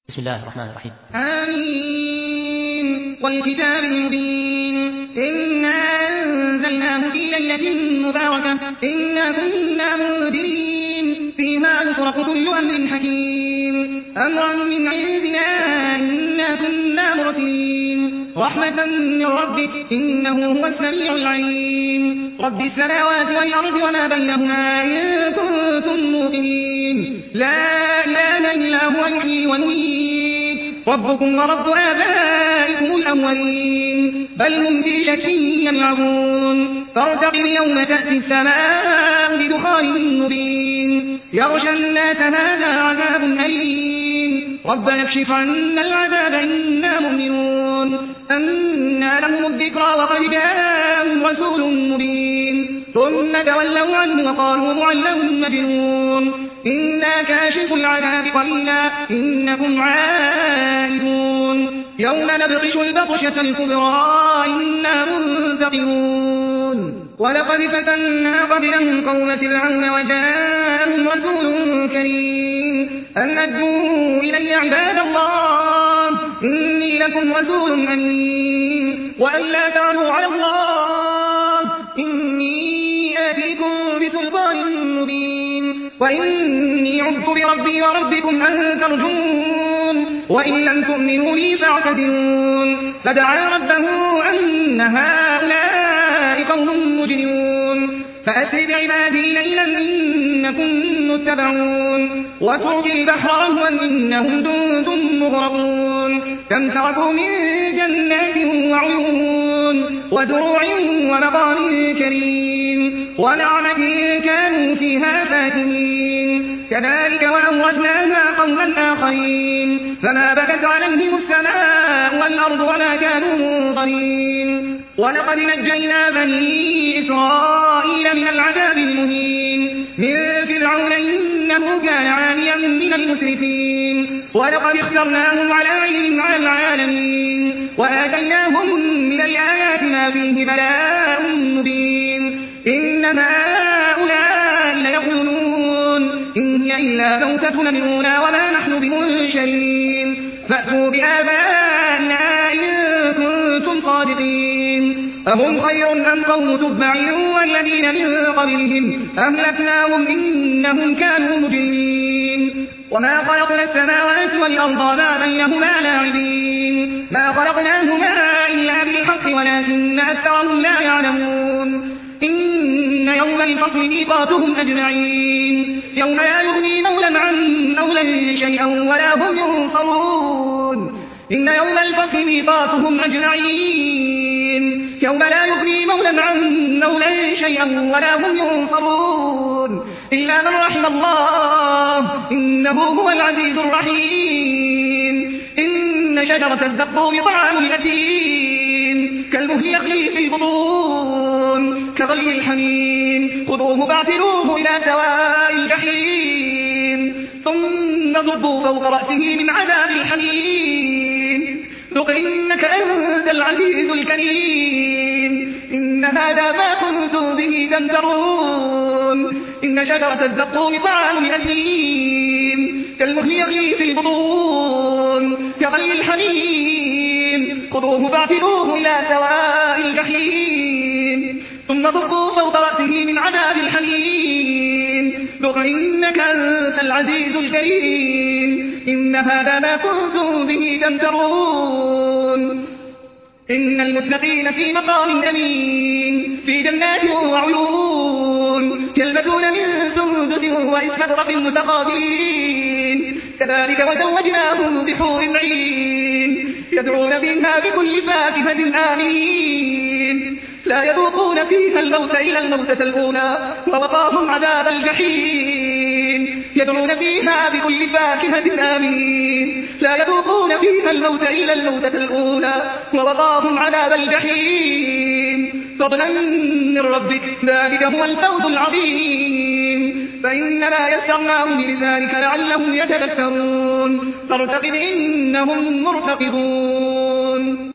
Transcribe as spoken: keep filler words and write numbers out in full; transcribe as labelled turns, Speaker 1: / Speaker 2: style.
Speaker 1: بسم الله الرحمن الرحيم.
Speaker 2: آمين والكتاب المبين إنا أنزلناه في ليلة مباركة إنا كنا منذرين فيها يفرق كل أمر حكيم أمرا من عندنا إنا كنا مرسلين رحمة من ربك إنه هو السميع العليم رب السماوات والأرض وما بينهما إن كنتم موقنين لا إله إلا هو يحيي ويميت ربكم ورب آبائكم الأولين بل هم في شك يلعبون فارتقب يوم تأتي السماء بدخان مبين يغشى الناس هذا عذاب أليم ربنا اكشف عنا العذاب إنا مؤمنون أنى لهم الذكرى وقد جاءهم رسول مبين ثم تولوا عنه وقالوا معلم مجنون إنا كاشف العذاب قليلا إنكم عائدون يوم نبطش البطشة الكبرى إنا منتقمون ولقد فتنا قبلهم قوم فرعون وجاءهم رسول كريم أن أدوا إلي عباد الله إني لكم رسول أمين وأن لا تعلوا على الله إني آتيكم بسلطان مبين وإني عذت بربي وربكم أن ترجون وإن لم تؤمنوا لي فاعتذرون فدعا ربه أن هؤلاء قوم مجرمون فأسر بعبادي ليلا إنكم متبعون واترك البحر رهوا إنهم جند مغرقون كم تركوا من جنات وعيون ودروع ومقام كريم ونعمة كانوا فيها فاكهين كذلك وأورثناها قوما آخرين فما بكت عليهم السماء والأرض وما كانوا منظرين ولقد نجينا بني إسرائيل من العذاب المهين من فرعون إنه كان عاليا من المسرفين ولقد اخترناهم على علم على العالمين وآتيناهم من الآيات ما فيه بلاء مبين إن هؤلاء ليقولون إن هي إلا موتتنا الأولى وما نحن بمنشرين فأتوا بآبائنا إن كنتم صادقين أهم خير أم قوم تبع والذين من قبلهم أهلكناهم إنهم كانوا مجرمين وما خلقنا السماوات والأرض وما بينهما لاعبين ما خلقناهما إلا بالحق ولكن أكثرهم لا يعلمون إن يوم الفصل ميقاتهم أجمعين يوم لا يغني مولى عن مولى شيئا ولا هم ينصرون إن يوم الفصل ميقاتهم أجمعين يوم لا يغني مولى عن مولى شيئا ولا هم ينصرون إلا من رحم الله إنه هو العزيز الرحيم إن شجرة الزقوم طعام الأثيم كالمهل يغلي في البطون كغلي الحميم خذوه فاعتلوه إلى سواء الجحيم ثم ضربوا فوق رأسه من عذاب الحميم ذق إنك أنت العزيز الكريم إن هذا ما كنتم به تمترون إن شجرة الزقوم طعام الأثيم كالمهل يغلي في البطون كغلي الحميم خذوه فاعتلوه إلى سواء الجحيم ثم ضربوا فوق رأسه من عذاب الحميم ذق إنك أنت العزيز الكريم إن هذا ما كنتم به تمترون إن المتقين في مقام أمين في جنات وعيون يلبسون من سندس وإستبرق متقابلين كذلك وزوجناهم بحور عين يدعون فيها بكل فاكهة آمين لا يذوقون فيها الموت إلا الموتة الأولى ووقاهم عذاب الجحيم يدعون فيها بكل فاكهة آمين لا يذوقون فيها الموت إلا الموتة الأولى ووقاهم عذاب الجحيم فضلا من ربك ذلك هو الفوز العظيم فإنما يسرناه بلسانك لعلهم يتذكرون فارتقب إنهم مرتقبون